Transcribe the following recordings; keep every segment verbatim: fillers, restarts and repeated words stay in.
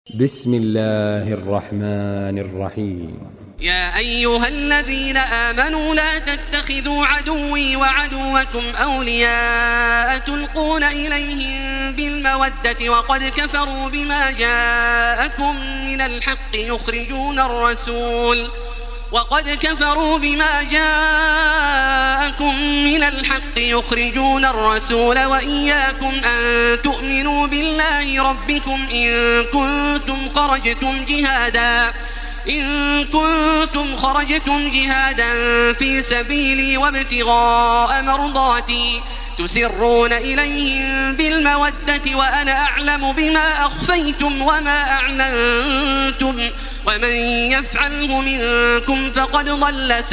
بسم الله الرحمن الرحيم. يا أيها الذين آمنوا لا تتخذوا عدوي وعدوكم أولياء تلقون إليهم بالمودة وقد كفروا بما جاءكم من الحق يخرجون الرسول وقد كفروا بما جاءكم من الحق يخرجون الرسول وإياكم أن تؤمنوا بالله ربكم إن كنتم خرجتم جهادا إن كنتم خرجتم جهادا في سبيلي وابتغاء مرضاتي تسرون إليهم بالمودة وأنا أعلم بما أخفيتم وما أعلنتم ومن يفعله منكم فقد ضل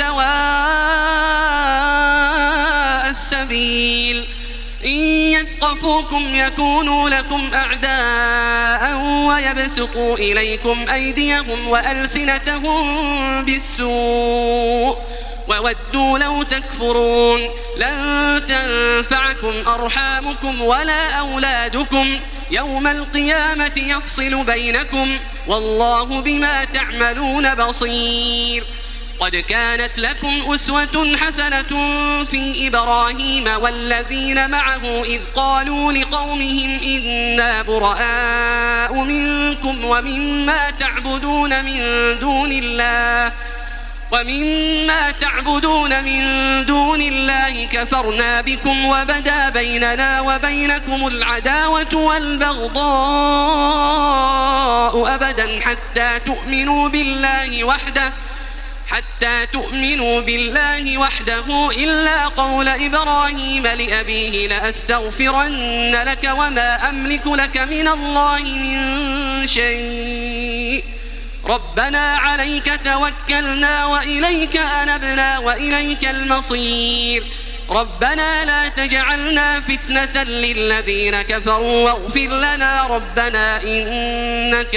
سواء السبيل إن يثقفوكم يكونوا لكم أعداء ويبسطوا إليكم أيديهم وألسنتهم بالسوء وودوا لو تكفرون لن تنفعكم أرحامكم ولا أولادكم يوم القيامة يفصل بينكم والله بما تعملون بصير. قد كانت لكم أسوة حسنة في إبراهيم والذين معه إذ قالوا لقومهم إنا براء منكم ومما تعبدون من دون الله ومما تعبدون من دون الله كفرنا بكم وبدا بيننا وبينكم العداوة والبغضاء أبدا حتى تؤمنوا بالله وحده حتى تؤمنوا بالله وحده إلا قول إبراهيم لأبيه لأستغفرن لك وما أملك لك من الله من شيء ربنا عليك توكلنا وإليك أنبنا وإليك المصير ربنا لا تجعلنا فتنة للذين كفروا واغفر لنا ربنا إنك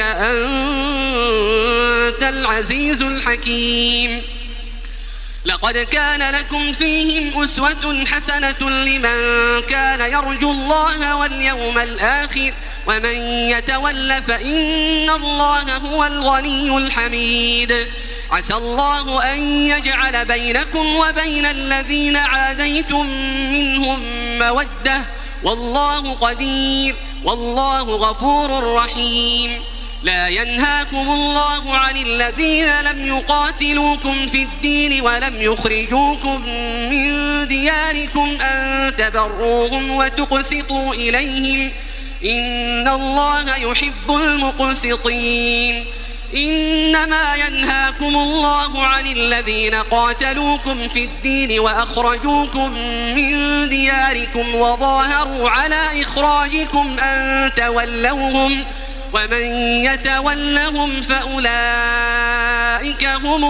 أنت العزيز الحكيم. لقد كان لكم فيهم أسوة حسنة لمن كان يرجو الله واليوم الآخر ومن يتول فإن الله هو الغني الحميد. عسى الله أن يجعل بينكم وبين الذين عاديتم منهم مودة والله قدير والله غفور رحيم. لا ينهاكم الله عن الذين لم يقاتلوكم في الدين ولم يخرجوكم من دياركم أن تبروهم وتقسطوا إليهم إن الله يحب المقسطين. إنما ينهاكم الله عن الذين قاتلوكم في الدين وأخرجوكم من دياركم وظاهروا على إخراجكم أن تولوهم ومن يتولهم فأولئك هم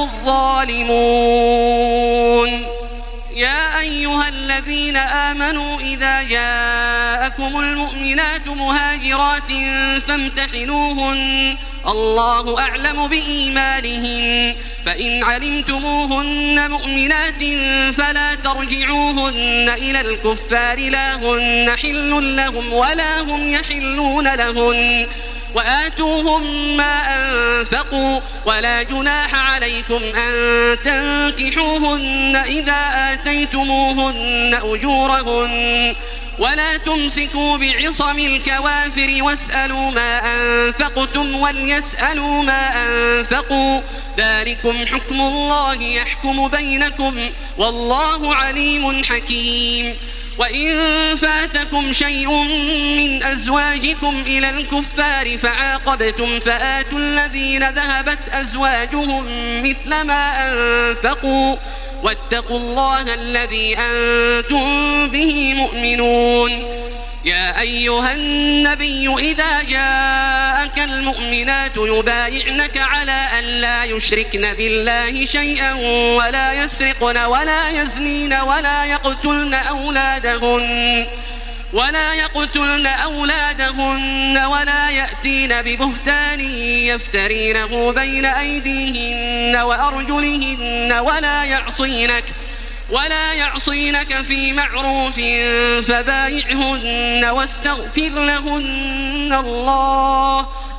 الظالمون. يا أيها الذين آمنوا إذا جاءكم المؤمنات مهاجرات فامتحنوهن الله أعلم بإيمانهن فإن علمتموهن مؤمنات فلا ترجعوهن إلى الكفار لا هن حل لهم ولا هم يحلون لهن وآتوهم ما أنفقوا ولا جناح عليكم أن تنكحوهن إذا آتيتموهن أجورهن ولا تمسكوا بعصم الكوافر واسألوا ما أنفقتم وليسألوا ما أنفقوا ذلكم حكم الله يحكم بينكم والله عليم حكيم. وإن فاتكم شيء من أزواجكم إلى الكفار فعاقبتم فآتوا الذين ذهبت أزواجهم مثل ما أنفقوا واتقوا الله الذي أنتم به مؤمنون. يا أيها النبي إذا جاءك المؤمنات يبايعنك على أن لا يشركن بالله شيئا ولا يسرقن ولا يزنين ولا يقتلن أولادهن ولا يقتلن أولادهن ولا يأتين ببهتان يفترينه بين أيديهن وأرجلهن ولا يعصينك ولا يعصينك في معروف فبايعهن واستغفر لهن الله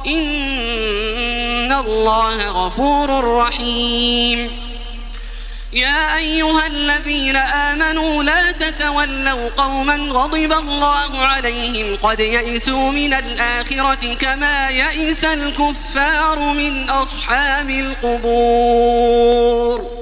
إن الله غفور رحيم. يا أيها الذين آمنوا لا تتولوا قوما غضب الله عليهم قد يئسوا من الآخرة كما يئس الكفار من أصحاب القبور.